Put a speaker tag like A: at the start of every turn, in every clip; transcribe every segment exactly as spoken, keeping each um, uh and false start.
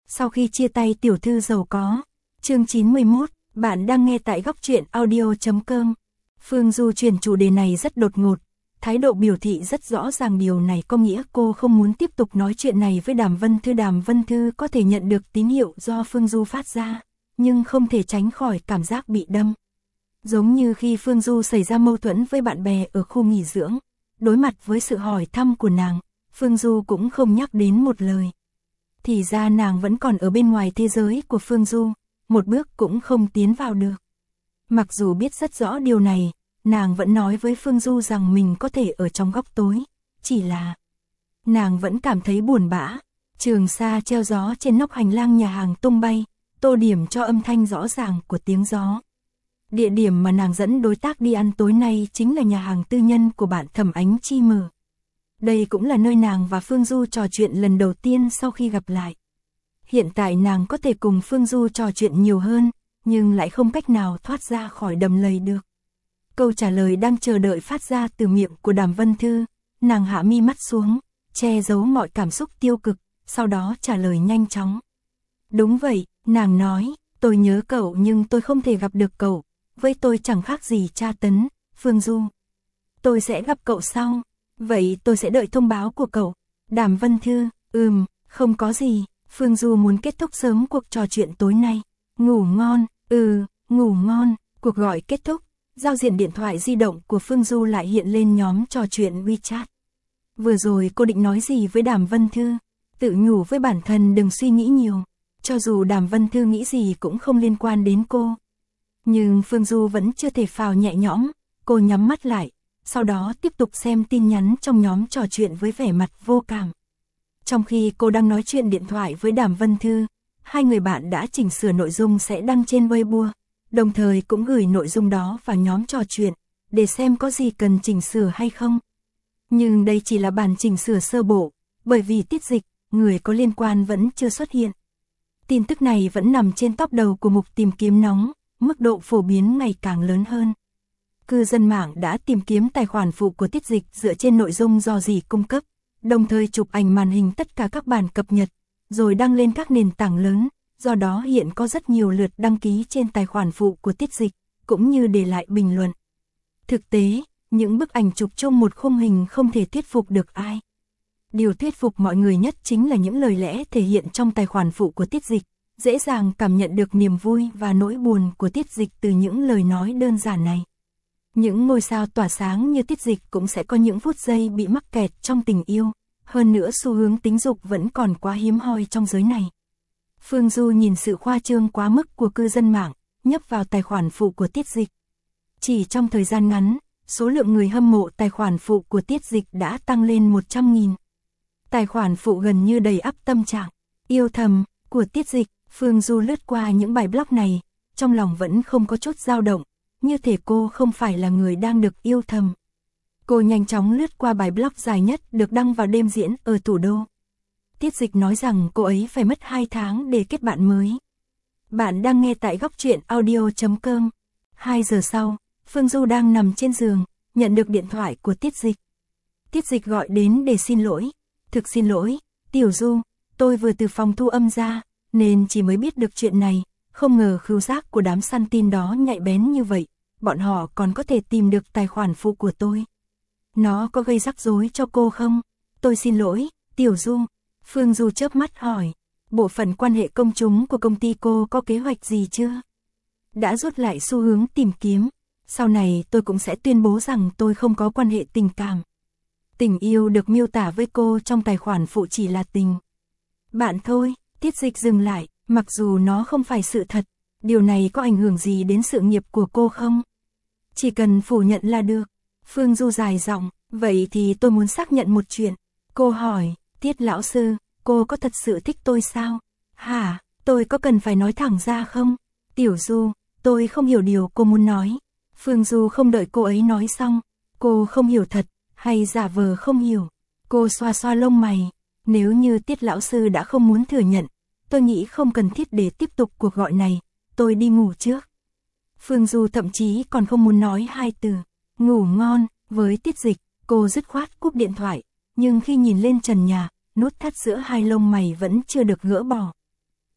A: Sau khi chia tay tiểu thư giàu có. Chương chín mươi mốt, bạn đang nghe tại góc truyện audio chấm com. Phương Du chuyển chủ đề này rất đột ngột, thái độ biểu thị rất rõ ràng điều này có nghĩa cô không muốn tiếp tục nói chuyện này với Đàm Vân Thư. Đàm Vân Thư có thể nhận được tín hiệu do Phương Du phát ra, nhưng không thể tránh khỏi cảm giác bị đâm. Giống như khi Phương Du xảy ra mâu thuẫn với bạn bè ở khu nghỉ dưỡng, đối mặt với sự hỏi thăm của nàng, Phương Du cũng không nhắc đến một lời. Thì ra nàng vẫn còn ở bên ngoài thế giới của Phương Du, một bước cũng không tiến vào được. Mặc dù biết rất rõ điều này, nàng vẫn nói với Phương Du rằng mình có thể ở trong góc tối, chỉ là nàng vẫn cảm thấy buồn bã. Trường sa treo gió trên nóc hành lang nhà hàng tung bay, tô điểm cho âm thanh rõ ràng của tiếng gió. Địa điểm mà nàng dẫn đối tác đi ăn tối nay chính là nhà hàng tư nhân của bạn Thẩm Ánh Chi mở. Đây cũng là nơi nàng và Phương Du trò chuyện lần đầu tiên sau khi gặp lại. Hiện tại nàng có thể cùng Phương Du trò chuyện nhiều hơn, nhưng lại không cách nào thoát ra khỏi đầm lầy được. Câu trả lời đang chờ đợi phát ra từ miệng của Đàm Vân Thư, nàng hạ mi mắt xuống, che giấu mọi cảm xúc tiêu cực, sau đó trả lời nhanh chóng. Đúng vậy, nàng nói, tôi nhớ cậu nhưng tôi không thể gặp được cậu, với tôi chẳng khác gì tra tấn, Phương Du. Tôi sẽ gặp cậu sau, vậy tôi sẽ đợi thông báo của cậu. Đàm Vân Thư, ừm, không có gì, Phương Du muốn kết thúc sớm cuộc trò chuyện tối nay. Ngủ ngon, ừ, ngủ ngon, cuộc gọi kết thúc, giao diện điện thoại di động của Phương Du lại hiện lên nhóm trò chuyện WeChat. Vừa rồi cô định nói gì với Đàm Vân Thư? Tự nhủ với bản thân đừng suy nghĩ nhiều, cho dù Đàm Vân Thư nghĩ gì cũng không liên quan đến cô. Nhưng Phương Du vẫn chưa thể phào nhẹ nhõm, cô nhắm mắt lại, sau đó tiếp tục xem tin nhắn trong nhóm trò chuyện với vẻ mặt vô cảm. Trong khi cô đang nói chuyện điện thoại với Đàm Vân Thư, hai người bạn đã chỉnh sửa nội dung sẽ đăng trên Weibo, đồng thời cũng gửi nội dung đó vào nhóm trò chuyện, để xem có gì cần chỉnh sửa hay không. Nhưng đây chỉ là bản chỉnh sửa sơ bộ, bởi vì Tiết Dịch, người có liên quan vẫn chưa xuất hiện. Tin tức này vẫn nằm trên top đầu của mục tìm kiếm nóng, mức độ phổ biến ngày càng lớn hơn. Cư dân mạng đã tìm kiếm tài khoản phụ của Tiết Dịch dựa trên nội dung do dì cung cấp, đồng thời chụp ảnh màn hình tất cả các bản cập nhật, rồi đăng lên các nền tảng lớn, do đó hiện có rất nhiều lượt đăng ký trên tài khoản phụ của Tiết Dịch, cũng như để lại bình luận. Thực tế, những bức ảnh chụp chung một khung hình không thể thuyết phục được ai. Điều thuyết phục mọi người nhất chính là những lời lẽ thể hiện trong tài khoản phụ của Tiết Dịch, dễ dàng cảm nhận được niềm vui và nỗi buồn của Tiết Dịch từ những lời nói đơn giản này. Những ngôi sao tỏa sáng như Tiết Dịch cũng sẽ có những phút giây bị mắc kẹt trong tình yêu, hơn nữa xu hướng tính dục vẫn còn quá hiếm hoi trong giới này. Phương Du nhìn sự khoa trương quá mức của cư dân mạng, nhấp vào tài khoản phụ của Tiết Dịch. Chỉ trong thời gian ngắn, số lượng người hâm mộ tài khoản phụ của Tiết Dịch đã tăng lên một trăm nghìn. Tài khoản phụ gần như đầy ắp tâm trạng yêu thầm của Tiết Dịch. Phương Du lướt qua những bài blog này, trong lòng vẫn không có chút dao động, như thể cô không phải là người đang được yêu thầm. Cô nhanh chóng lướt qua bài blog dài nhất được đăng vào đêm diễn ở thủ đô. Tiết Dịch nói rằng cô ấy phải mất hai tháng để kết bạn mới. Bạn đang nghe tại góc truyện audio chấm com. hai giờ sau, Phương Du đang nằm trên giường, nhận được điện thoại của Tiết Dịch. Tiết Dịch gọi đến để xin lỗi. Thực xin lỗi, Tiểu Du, tôi vừa từ phòng thu âm ra, nên chỉ mới biết được chuyện này, không ngờ khứu giác của đám săn tin đó nhạy bén như vậy, bọn họ còn có thể tìm được tài khoản phụ của tôi. Nó có gây rắc rối cho cô không? Tôi xin lỗi, Tiểu Du. Phương Du chớp mắt hỏi, bộ phận quan hệ công chúng của công ty cô có kế hoạch gì chưa? Đã rút lại xu hướng tìm kiếm, sau này tôi cũng sẽ tuyên bố rằng tôi không có quan hệ tình cảm. Tình yêu được miêu tả với cô trong tài khoản phụ chỉ là tình bạn thôi. Tiết Dịch dừng lại, mặc dù nó không phải sự thật, điều này có ảnh hưởng gì đến sự nghiệp của cô không? Chỉ cần phủ nhận là được. Phương Du dài giọng, vậy thì tôi muốn xác nhận một chuyện. Cô hỏi, Tiết lão sư, cô có thật sự thích tôi sao? Hả, tôi có cần phải nói thẳng ra không? Tiểu Du, tôi không hiểu điều cô muốn nói. Phương Du không đợi cô ấy nói xong, cô không hiểu thật, hay giả vờ không hiểu. Cô xoa xoa lông mày, nếu như Tiết lão sư đã không muốn thừa nhận, tôi nghĩ không cần thiết để tiếp tục cuộc gọi này, tôi đi ngủ trước. Phương Du thậm chí còn không muốn nói hai từ, ngủ ngon, với Tiết Dịch, cô dứt khoát cúp điện thoại, nhưng khi nhìn lên trần nhà, nút thắt giữa hai lông mày vẫn chưa được gỡ bỏ.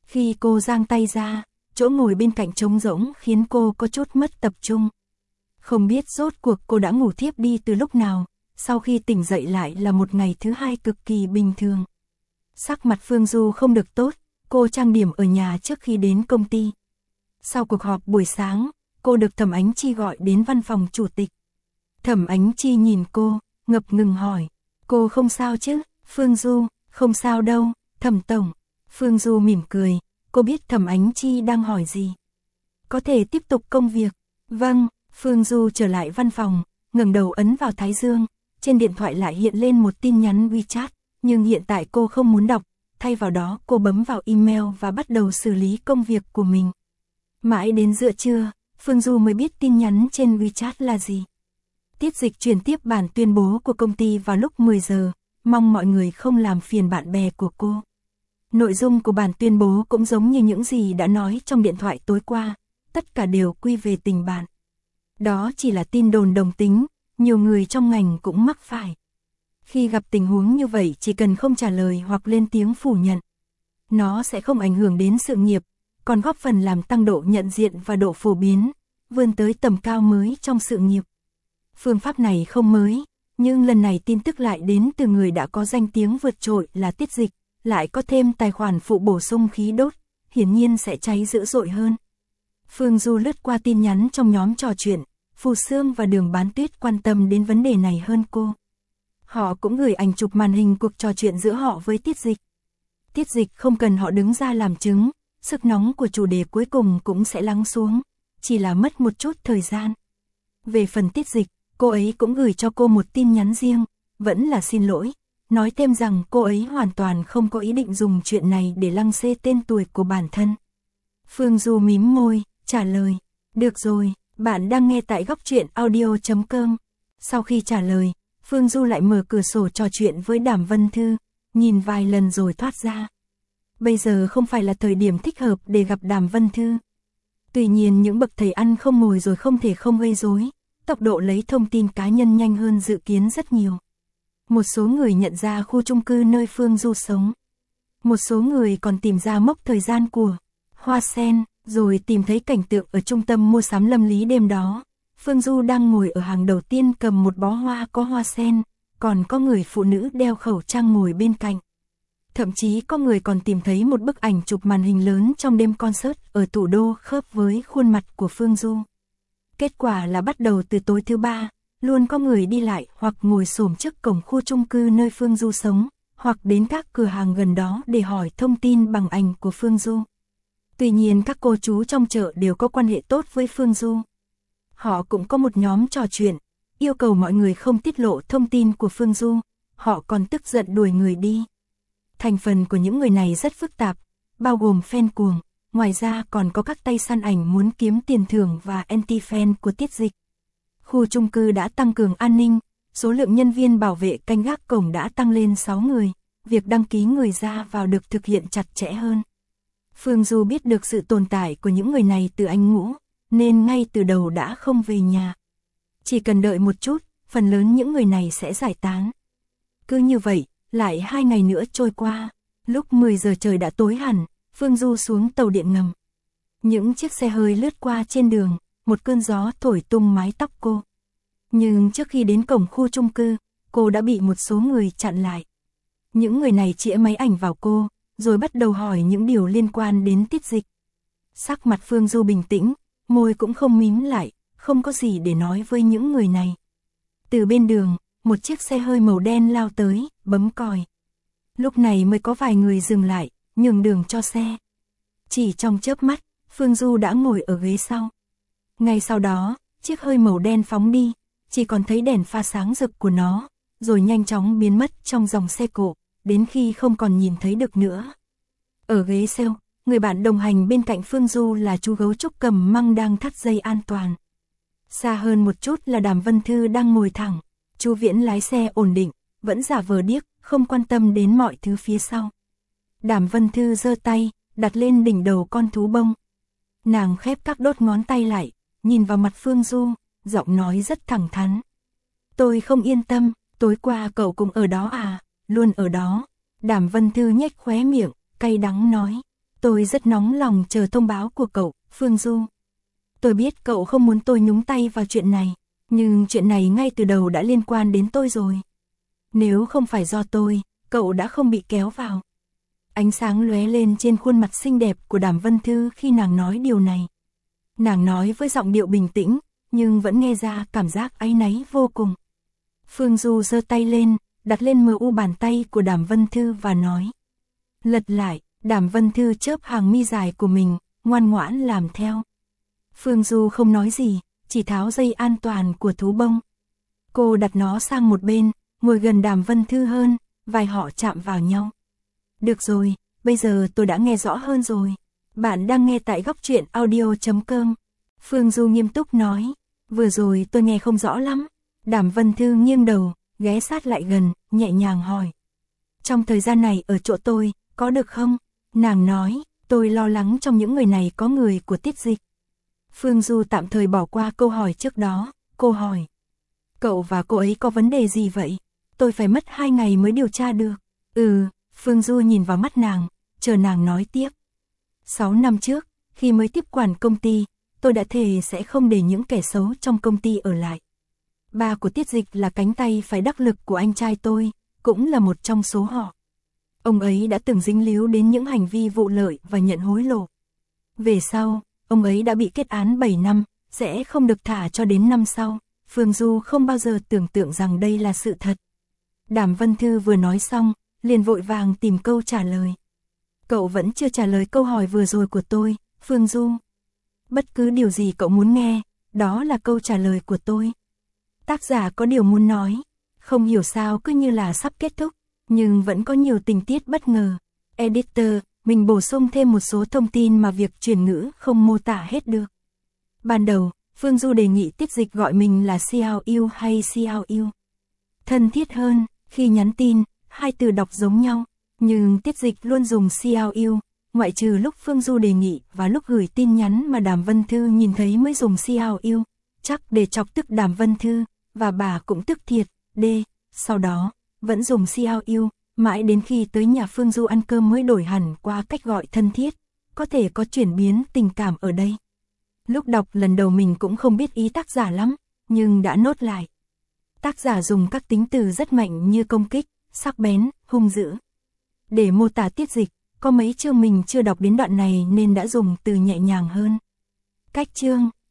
A: Khi cô giang tay ra, chỗ ngồi bên cạnh trống rỗng khiến cô có chút mất tập trung. Không biết rốt cuộc cô đã ngủ thiếp đi từ lúc nào, sau khi tỉnh dậy lại là một ngày thứ hai cực kỳ bình thường. Sắc mặt Phương Du không được tốt, cô trang điểm ở nhà trước khi đến công ty. Sau cuộc họp buổi sáng, cô được Thẩm Ánh Chi gọi đến văn phòng chủ tịch. Thẩm Ánh Chi nhìn cô, ngập ngừng hỏi, cô không sao chứ? Phương Du, không sao đâu, Thẩm tổng. Phương Du mỉm cười, cô biết Thẩm Ánh Chi đang hỏi gì. Có thể tiếp tục công việc. Vâng, Phương Du trở lại văn phòng, ngẩng đầu ấn vào thái dương, trên điện thoại lại hiện lên một tin nhắn WeChat, nhưng hiện tại cô không muốn đọc, thay vào đó cô bấm vào email và bắt đầu xử lý công việc của mình. Mãi đến giữa trưa, Phương Du mới biết tin nhắn trên WeChat là gì. Tiết Dịch truyền tiếp bản tuyên bố của công ty vào lúc mười giờ, mong mọi người không làm phiền bạn bè của cô. Nội dung của bản tuyên bố cũng giống như những gì đã nói trong điện thoại tối qua, tất cả đều quy về tình bạn. Đó chỉ là tin đồn đồng tính, nhiều người trong ngành cũng mắc phải. Khi gặp tình huống như vậy chỉ cần không trả lời hoặc lên tiếng phủ nhận. Nó sẽ không ảnh hưởng đến sự nghiệp, còn góp phần làm tăng độ nhận diện và độ phổ biến, vươn tới tầm cao mới trong sự nghiệp. Phương pháp này không mới, nhưng lần này tin tức lại đến từ người đã có danh tiếng vượt trội là Tiết Dịch, lại có thêm tài khoản phụ bổ sung khí đốt, hiển nhiên sẽ cháy dữ dội hơn. Phương Du lướt qua tin nhắn trong nhóm trò chuyện, Phù Sương và Đường Bán Tuyết quan tâm đến vấn đề này hơn cô. Họ cũng gửi ảnh chụp màn hình cuộc trò chuyện giữa họ với Tiết Dịch. Tiết Dịch không cần họ đứng ra làm chứng, sức nóng của chủ đề cuối cùng cũng sẽ lắng xuống, chỉ là mất một chút thời gian. Về phần Tiết Dịch, cô ấy cũng gửi cho cô một tin nhắn riêng, vẫn là xin lỗi, nói thêm rằng cô ấy hoàn toàn không có ý định dùng chuyện này để lăng xê tên tuổi của bản thân. Phương Du mím môi, trả lời, được rồi, bạn đang nghe tại góc truyện audio chấm com. Sau khi trả lời, Phương Du lại mở cửa sổ trò chuyện với Đàm Vân Thư, nhìn vài lần rồi thoát ra. Bây giờ không phải là thời điểm thích hợp để gặp Đàm Vân Thư. Tuy nhiên những bậc thầy ăn không ngồi rồi không thể không gây rối, tốc độ lấy thông tin cá nhân nhanh hơn dự kiến rất nhiều. Một số người nhận ra khu chung cư nơi Phương Du sống. Một số người còn tìm ra mốc thời gian của Hoa Sen, rồi tìm thấy cảnh tượng ở trung tâm mua sắm Lâm Lý đêm đó. Phương Du đang ngồi ở hàng đầu tiên cầm một bó hoa có hoa sen, còn có người phụ nữ đeo khẩu trang ngồi bên cạnh. Thậm chí có người còn tìm thấy một bức ảnh chụp màn hình lớn trong đêm concert ở thủ đô khớp với khuôn mặt của Phương Du. Kết quả là bắt đầu từ tối thứ ba, luôn có người đi lại hoặc ngồi xổm trước cổng khu chung cư nơi Phương Du sống, hoặc đến các cửa hàng gần đó để hỏi thông tin bằng ảnh của Phương Du. Tuy nhiên các cô chú trong chợ đều có quan hệ tốt với Phương Du. Họ cũng có một nhóm trò chuyện, yêu cầu mọi người không tiết lộ thông tin của Phương Du, họ còn tức giận đuổi người đi. Thành phần của những người này rất phức tạp, bao gồm fan cuồng, ngoài ra còn có các tay săn ảnh muốn kiếm tiền thưởng và anti-fan của Tiết Dịch. Khu chung cư đã tăng cường an ninh, số lượng nhân viên bảo vệ canh gác cổng đã tăng lên sáu người, việc đăng ký người ra vào được thực hiện chặt chẽ hơn. Phương Du biết được sự tồn tại của những người này từ anh Ngũ, nên ngay từ đầu đã không về nhà. Chỉ cần đợi một chút, phần lớn những người này sẽ giải tán. Cứ như vậy, lại hai ngày nữa trôi qua, lúc mười giờ trời đã tối hẳn, Phương Du xuống tàu điện ngầm. Những chiếc xe hơi lướt qua trên đường, một cơn gió thổi tung mái tóc cô. Nhưng trước khi đến cổng khu chung cư, cô đã bị một số người chặn lại. Những người này chĩa máy ảnh vào cô, rồi bắt đầu hỏi những điều liên quan đến Tiết Dịch. Sắc mặt Phương Du bình tĩnh, môi cũng không mím lại, không có gì để nói với những người này. Từ bên đường, một chiếc xe hơi màu đen lao tới, bấm còi. Lúc này mới có vài người dừng lại, nhường đường cho xe. Chỉ trong chớp mắt, Phương Du đã ngồi ở ghế sau. Ngay sau đó, chiếc hơi màu đen phóng đi, chỉ còn thấy đèn pha sáng rực của nó, rồi nhanh chóng biến mất trong dòng xe cộ, đến khi không còn nhìn thấy được nữa. Ở ghế sau, người bạn đồng hành bên cạnh Phương Du là chú gấu trúc cầm măng đang thắt dây an toàn. Xa hơn một chút là Đàm Vân Thư đang ngồi thẳng, chú Viễn lái xe ổn định, vẫn giả vờ điếc, không quan tâm đến mọi thứ phía sau. Đàm Vân Thư giơ tay, đặt lên đỉnh đầu con thú bông. Nàng khép các đốt ngón tay lại, nhìn vào mặt Phương Du, giọng nói rất thẳng thắn. Tôi không yên tâm, tối qua cậu cũng ở đó à, luôn ở đó. Đàm Vân Thư nhếch khóe miệng, cay đắng nói. Tôi rất nóng lòng chờ thông báo của cậu, Phương Du. Tôi biết cậu không muốn tôi nhúng tay vào chuyện này, nhưng chuyện này ngay từ đầu đã liên quan đến tôi rồi. Nếu không phải do tôi, cậu đã không bị kéo vào. Ánh sáng lóe lên trên khuôn mặt xinh đẹp của Đàm Vân Thư khi nàng nói điều này. Nàng nói với giọng điệu bình tĩnh, nhưng vẫn nghe ra cảm giác áy náy vô cùng. Phương Du giơ tay lên, đặt lên mờ u bàn tay của Đàm Vân Thư và nói. Lật lại, Đàm Vân Thư chớp hàng mi dài của mình, ngoan ngoãn làm theo. Phương Du không nói gì, chỉ tháo dây an toàn của thú bông. Cô đặt nó sang một bên, ngồi gần Đàm Vân Thư hơn, vai họ chạm vào nhau. Được rồi, bây giờ tôi đã nghe rõ hơn rồi. Bạn đang nghe tại góc truyện audio chấm com. Phương Du nghiêm túc nói. Vừa rồi tôi nghe không rõ lắm. Đàm Vân Thư nghiêng đầu, ghé sát lại gần, nhẹ nhàng hỏi. Trong thời gian này ở chỗ tôi, có được không? Nàng nói, tôi lo lắng trong những người này có người của Tiết Dịch. Phương Du tạm thời bỏ qua câu hỏi trước đó, cô hỏi. Cậu và cô ấy có vấn đề gì vậy? Tôi phải mất hai ngày mới điều tra được. Ừ, Phương Du nhìn vào mắt nàng, chờ nàng nói tiếp. Sáu năm trước, khi mới tiếp quản công ty, tôi đã thề sẽ không để những kẻ xấu trong công ty ở lại. Ba của Tiết Dịch là cánh tay phải đắc lực của anh trai tôi, cũng là một trong số họ. Ông ấy đã từng dính líu đến những hành vi vụ lợi và nhận hối lộ. Về sau, ông ấy đã bị kết án bảy năm, sẽ không được thả cho đến năm sau. Phương Du không bao giờ tưởng tượng rằng đây là sự thật. Đàm Vân Thư vừa nói xong, liền vội vàng tìm câu trả lời. Cậu vẫn chưa trả lời câu hỏi vừa rồi của tôi, Phương Du. Bất cứ điều gì cậu muốn nghe, đó là câu trả lời của tôi. Tác giả có điều muốn nói, không hiểu sao cứ như là sắp kết thúc, nhưng vẫn có nhiều tình tiết bất ngờ. Editor, mình bổ sung thêm một số thông tin mà việc chuyển ngữ không mô tả hết được. Ban đầu, Phương Du đề nghị Tiết Dịch gọi mình là Xiao Yêu hay Xiao Yêu. Thân thiết hơn, khi nhắn tin, hai từ đọc giống nhau, nhưng Tiết Dịch luôn dùng Xiao Yêu, ngoại trừ lúc Phương Du đề nghị và lúc gửi tin nhắn mà Đàm Vân Thư nhìn thấy mới dùng Xiao Yêu, chắc để chọc tức Đàm Vân Thư, và bà cũng tức thiệt, D, sau đó, vẫn dùng Xiao Yêu, mãi đến khi tới nhà Phương Du ăn cơm mới đổi hẳn qua cách gọi thân thiết, có thể có chuyển biến tình cảm ở đây. Lúc đọc lần đầu mình cũng không biết ý tác giả lắm, nhưng đã nốt lại. Tác giả dùng các tính từ rất mạnh như công kích, sắc bén, hung dữ. Để mô tả Tiết Dịch, có mấy chương mình chưa đọc đến đoạn này nên đã dùng từ nhẹ nhàng hơn. Cách chương